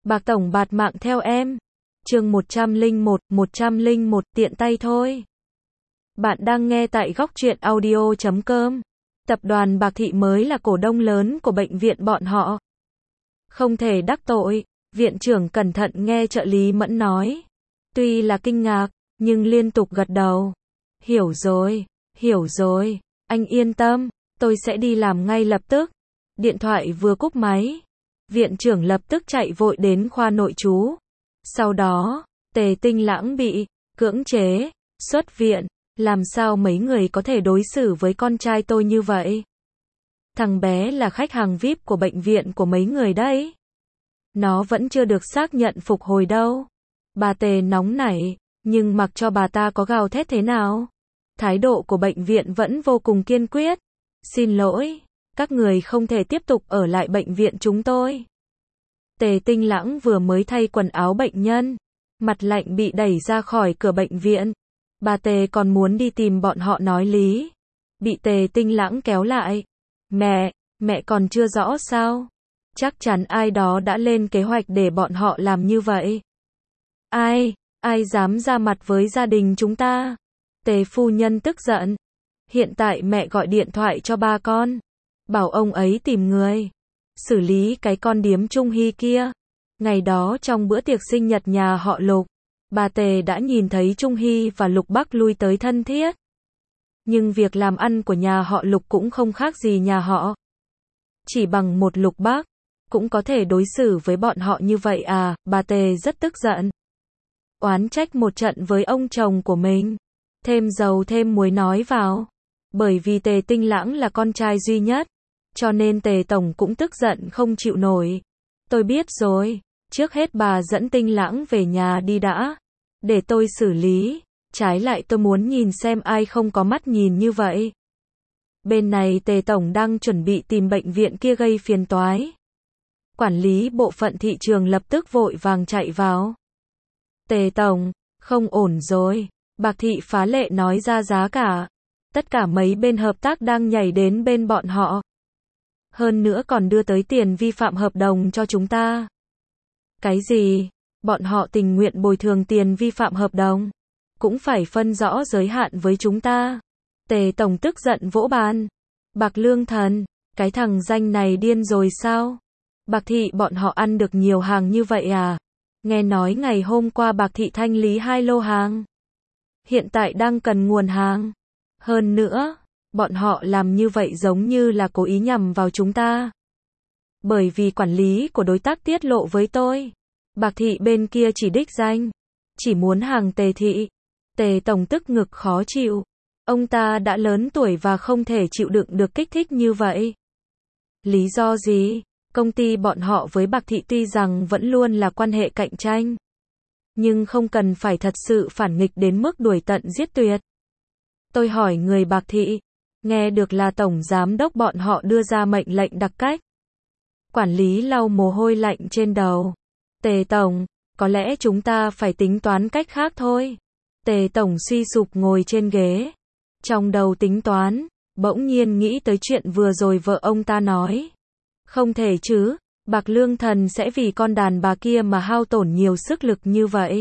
Bạc tổng bạt mạng theo em. Chương 101 tiện tay thôi. Bạn đang nghe tại góc truyện audio.com. Tập đoàn Bạc Thị mới là cổ đông lớn của bệnh viện bọn họ. Không thể đắc tội, viện trưởng cẩn thận nghe trợ lý Mẫn nói. Tuy là kinh ngạc, nhưng liên tục gật đầu. Hiểu rồi, anh yên tâm, tôi sẽ đi làm ngay lập tức. Điện thoại vừa cúp máy, viện trưởng lập tức chạy vội đến khoa nội trú. Sau đó, Tề Tinh Lãng bị cưỡng chế, xuất viện. Làm sao mấy người có thể đối xử với con trai tôi như vậy? Thằng bé là khách hàng VIP của bệnh viện của mấy người đấy. Nó vẫn chưa được xác nhận phục hồi đâu. Bà Tề nóng nảy, nhưng mặc cho bà ta có gào thét thế nào, thái độ của bệnh viện vẫn vô cùng kiên quyết. Xin lỗi, các người không thể tiếp tục ở lại bệnh viện chúng tôi. Tề Tinh Lãng vừa mới thay quần áo bệnh nhân, mặt lạnh bị đẩy ra khỏi cửa bệnh viện. Bà Tề còn muốn đi tìm bọn họ nói lý, bị Tề Tinh Lãng kéo lại. Mẹ còn chưa rõ sao? Chắc chắn ai đó đã lên kế hoạch để bọn họ làm như vậy. Ai dám ra mặt với gia đình chúng ta? Tề phu nhân tức giận. Hiện tại mẹ gọi điện thoại cho ba con, bảo ông ấy tìm người xử lý cái con điếm Trung Hy kia. Ngày đó trong bữa tiệc sinh nhật nhà họ Lục, bà Tề đã nhìn thấy Trung Hy và Lục Bắc lui tới thân thiết. Nhưng việc làm ăn của nhà họ Lục cũng không khác gì nhà họ. Chỉ bằng một Lục Bắc, cũng có thể đối xử với bọn họ như vậy à? Bà Tề rất tức giận, oán trách một trận với ông chồng của mình. Thêm dầu thêm muối nói vào. Bởi vì Tề Tinh Lãng là con trai duy nhất, cho nên Tề Tổng cũng tức giận không chịu nổi. Tôi biết rồi, trước hết bà dẫn Tinh Lãng về nhà đi đã, để tôi xử lý. Trái lại tôi muốn nhìn xem ai không có mắt nhìn như vậy. Bên này Tề Tổng đang chuẩn bị tìm bệnh viện kia gây phiền toái. Quản lý bộ phận thị trường lập tức vội vàng chạy vào. Tề Tổng, không ổn rồi. Bạc Thị phá lệ nói ra giá cả. Tất cả mấy bên hợp tác đang nhảy đến bên bọn họ. Hơn nữa còn đưa tới tiền vi phạm hợp đồng cho chúng ta. Cái gì? Bọn họ tình nguyện bồi thường tiền vi phạm hợp đồng, cũng phải phân rõ giới hạn với chúng ta. Tề Tổng tức giận vỗ bàn. Bạc Lương Thần, cái thằng danh này điên rồi sao? Bạc Thị bọn họ ăn được nhiều hàng như vậy à? Nghe nói ngày hôm qua Bạc Thị thanh lý 2 lô hàng. Hiện tại đang cần nguồn hàng. Hơn nữa, bọn họ làm như vậy giống như là cố ý nhằm vào chúng ta. Bởi vì quản lý của đối tác tiết lộ với tôi, Bạc Thị bên kia chỉ đích danh, chỉ muốn hàng Tề Thị. Tề Tổng tức ngực khó chịu. Ông ta đã lớn tuổi và không thể chịu đựng được kích thích như vậy. Lý do gì? Công ty bọn họ với Bạc Thị tuy rằng vẫn luôn là quan hệ cạnh tranh, nhưng không cần phải thật sự phản nghịch đến mức đuổi tận giết tuyệt. Tôi hỏi người Bạc Thị, nghe được là Tổng Giám đốc bọn họ đưa ra mệnh lệnh đặc cách. Quản lý lau mồ hôi lạnh trên đầu. Tề Tổng, có lẽ chúng ta phải tính toán cách khác thôi. Tề Tổng suy sụp ngồi trên ghế. Trong đầu tính toán, bỗng nhiên nghĩ tới chuyện vừa rồi vợ ông ta nói. Không thể chứ, Bạc Lương Thần sẽ vì con đàn bà kia mà hao tổn nhiều sức lực như vậy.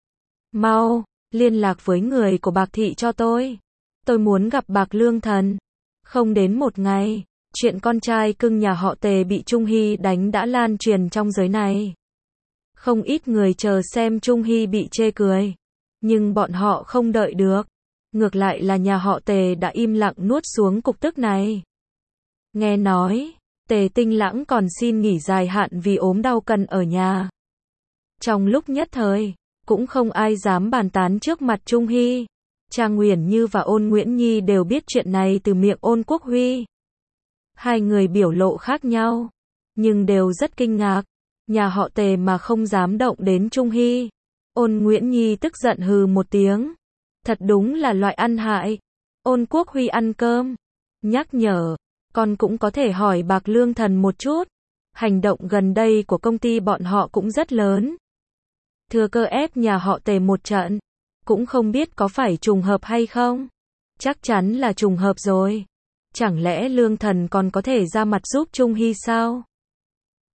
Mau, liên lạc với người của Bạc Thị cho tôi. Tôi muốn gặp Bạc Lương Thần. Không đến một ngày, chuyện con trai cưng nhà họ Tề bị Trung Hy đánh đã lan truyền trong giới này. Không ít người chờ xem Trung Hy bị chê cười. Nhưng bọn họ không đợi được. Ngược lại là nhà họ Tề đã im lặng nuốt xuống cục tức này. Nghe nói, Tề Tinh Lãng còn xin nghỉ dài hạn vì ốm đau cần ở nhà. Trong lúc nhất thời, cũng không ai dám bàn tán trước mặt Trung Hy. Trang Uyển Như và Ôn Nguyễn Nhi đều biết chuyện này từ miệng Ôn Quốc Huy. Hai người biểu lộ khác nhau, nhưng đều rất kinh ngạc. Nhà họ Tề mà không dám động đến Trung Hy. Ôn Nguyễn Nhi tức giận hừ một tiếng. Thật đúng là loại ăn hại. Ôn Quốc Huy ăn cơm, nhắc nhở, con cũng có thể hỏi Bạc Lương Thần một chút. Hành động gần đây của công ty bọn họ cũng rất lớn. Thừa cơ ép nhà họ Tề một trận. Cũng không biết có phải trùng hợp hay không. Chắc chắn là trùng hợp rồi. Chẳng lẽ Lương Thần còn có thể ra mặt giúp Trung Hy sao?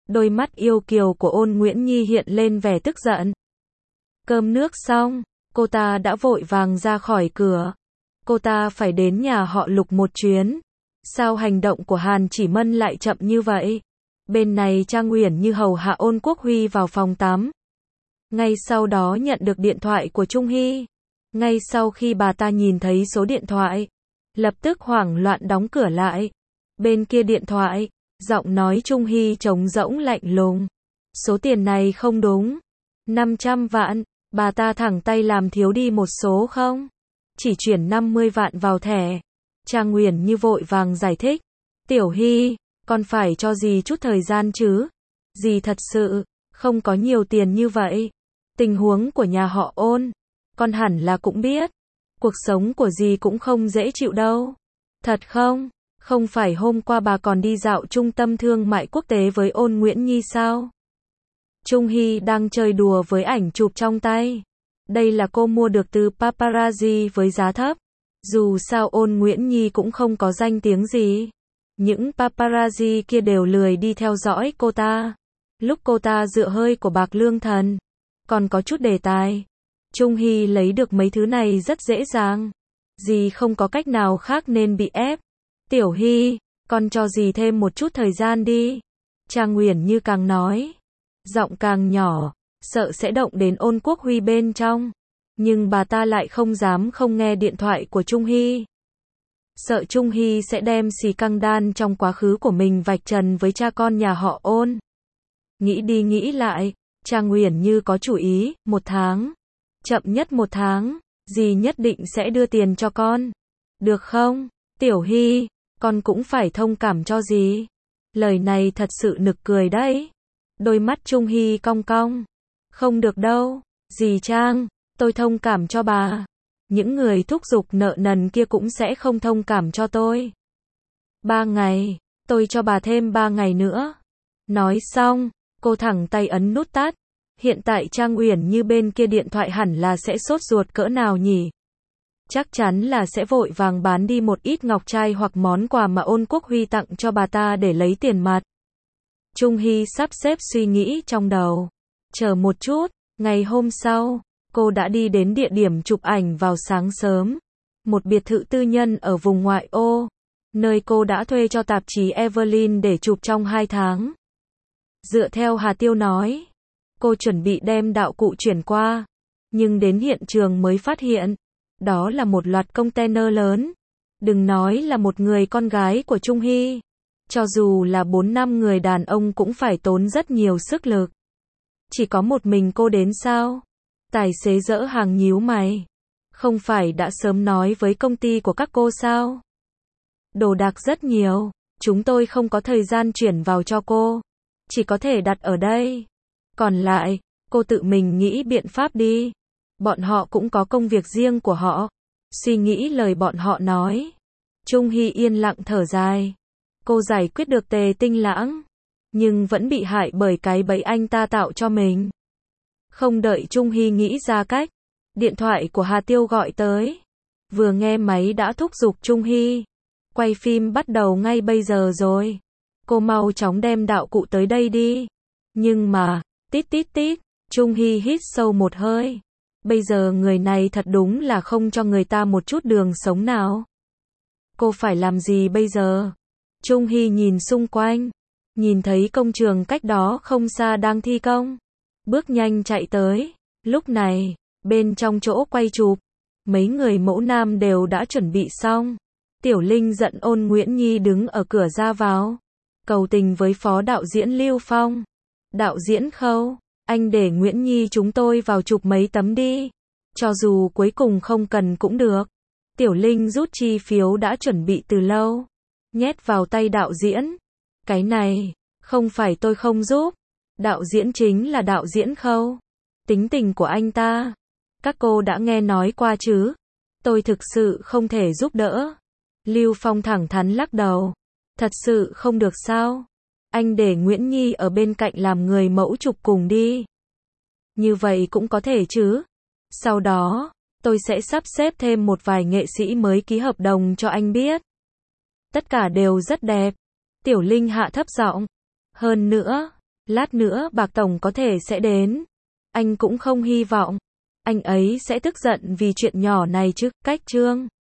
Đôi mắt yêu kiều của Ôn Nguyễn Nhi hiện lên vẻ tức giận. Cơm nước xong, cô ta đã vội vàng ra khỏi cửa. Cô ta phải đến nhà họ Lục một chuyến. Sao hành động của Hàn Chỉ Mân lại chậm như vậy? Bên này Trang Uyển Như hầu hạ Ôn Quốc Huy vào phòng tắm. Ngay sau đó nhận được điện thoại của Trung Hy. Ngay sau khi bà ta nhìn thấy số điện thoại, lập tức hoảng loạn đóng cửa lại. Bên kia điện thoại, giọng nói Trung Hy trống rỗng lạnh lùng. Số tiền này không đúng. 500 vạn, bà ta thẳng tay làm thiếu đi một số không? Chỉ chuyển 50 vạn vào thẻ. Trang Uyển Như vội vàng giải thích. Tiểu Hy, con phải cho dì chút thời gian chứ. Dì thật sự không có nhiều tiền như vậy. Tình huống của nhà họ Ôn, con hẳn là cũng biết. Cuộc sống của dì cũng không dễ chịu đâu. Thật không? Không phải hôm qua bà còn đi dạo trung tâm thương mại quốc tế với Ôn Nguyễn Nhi sao? Trung Hy đang chơi đùa với ảnh chụp trong tay. Đây là cô mua được từ paparazzi với giá thấp. Dù sao Ôn Nguyễn Nhi cũng không có danh tiếng gì. Những paparazzi kia đều lười đi theo dõi cô ta. Lúc cô ta dựa hơi của Bạc Lương Thần, còn có chút đề tài. Trung Hy lấy được mấy thứ này rất dễ dàng. Dì không có cách nào khác nên bị ép. Tiểu Hy, con cho dì thêm một chút thời gian đi. Trang Uyển Như càng nói, giọng càng nhỏ, sợ sẽ động đến Ôn Quốc Huy bên trong. Nhưng bà ta lại không dám không nghe điện thoại của Trung Hy. Sợ Trung Hy sẽ đem xì căng đan trong quá khứ của mình vạch trần với cha con nhà họ Ôn. Nghĩ đi nghĩ lại, Trang Uyển Như có chủ ý, 1 tháng. Chậm nhất 1 tháng, dì nhất định sẽ đưa tiền cho con. Được không? Tiểu Hy, con cũng phải thông cảm cho dì. Lời này thật sự nực cười đấy. Đôi mắt Trung Hy cong cong. Không được đâu, dì Trang, tôi thông cảm cho bà. Những người thúc giục nợ nần kia cũng sẽ không thông cảm cho tôi. 3 ngày, tôi cho bà thêm 3 ngày nữa. Nói xong, cô thẳng tay ấn nút tắt. Hiện tại Trang Uyển Như bên kia điện thoại hẳn là sẽ sốt ruột cỡ nào nhỉ? Chắc chắn là sẽ vội vàng bán đi một ít ngọc trai hoặc món quà mà Ôn Quốc Huy tặng cho bà ta để lấy tiền mặt. Trung Hy sắp xếp suy nghĩ trong đầu. Chờ một chút, ngày hôm sau, cô đã đi đến địa điểm chụp ảnh vào sáng sớm. Một biệt thự tư nhân ở vùng ngoại ô, nơi cô đã thuê cho tạp chí Evelyn để chụp trong 2 tháng. Dựa theo Hà Tiêu nói, cô chuẩn bị đem đạo cụ chuyển qua, nhưng đến hiện trường mới phát hiện, đó là một loạt container lớn. Đừng nói là một người con gái của Trung Hy, cho dù là 4-5 người đàn ông cũng phải tốn rất nhiều sức lực. Chỉ có một mình cô đến sao? Tài xế dỡ hàng nhíu mày. Không phải đã sớm nói với công ty của các cô sao? Đồ đạc rất nhiều, chúng tôi không có thời gian chuyển vào cho cô. Chỉ có thể đặt ở đây. Còn lại, cô tự mình nghĩ biện pháp đi. Bọn họ cũng có công việc riêng của họ. Suy nghĩ lời bọn họ nói. Trung Hy yên lặng thở dài. Cô giải quyết được Tề Tinh Lãng, nhưng vẫn bị hại bởi cái bẫy anh ta tạo cho mình. Không đợi Trung Hy nghĩ ra cách, điện thoại của Hà Tiêu gọi tới. Vừa nghe máy đã thúc giục Trung Hy. Quay phim bắt đầu ngay bây giờ rồi. Cô mau chóng đem đạo cụ tới đây đi. Nhưng mà, tít tít tít, Trung Hy hít sâu một hơi. Bây giờ người này thật đúng là không cho người ta một chút đường sống nào. Cô phải làm gì bây giờ? Trung Hy nhìn xung quanh, nhìn thấy công trường cách đó không xa đang thi công. Bước nhanh chạy tới. Lúc này, bên trong chỗ quay chụp, mấy người mẫu nam đều đã chuẩn bị xong. Tiểu Linh giận Ôn Nguyễn Nhi đứng ở cửa ra vào, cầu tình với phó đạo diễn Lưu Phong. Đạo diễn Khâu, anh để Nguyễn Nhi chúng tôi vào chụp mấy tấm đi. Cho dù cuối cùng không cần cũng được. Tiểu Linh rút chi phiếu đã chuẩn bị từ lâu, nhét vào tay đạo diễn. Cái này, không phải tôi không giúp. Đạo diễn chính là đạo diễn Khâu. Tính tình của anh ta, các cô đã nghe nói qua chứ. Tôi thực sự không thể giúp đỡ. Lưu Phong thẳng thắn lắc đầu. Thật sự không được sao? Anh để Nguyễn Nhi ở bên cạnh làm người mẫu chụp cùng đi. Như vậy cũng có thể chứ. Sau đó, tôi sẽ sắp xếp thêm một vài nghệ sĩ mới ký hợp đồng cho anh biết. Tất cả đều rất đẹp. Tiểu Linh hạ thấp giọng. Hơn nữa, Lát nữa Bạc Tổng có thể sẽ đến. Anh cũng không hy vọng anh ấy sẽ tức giận vì chuyện nhỏ này chứ, cách Trương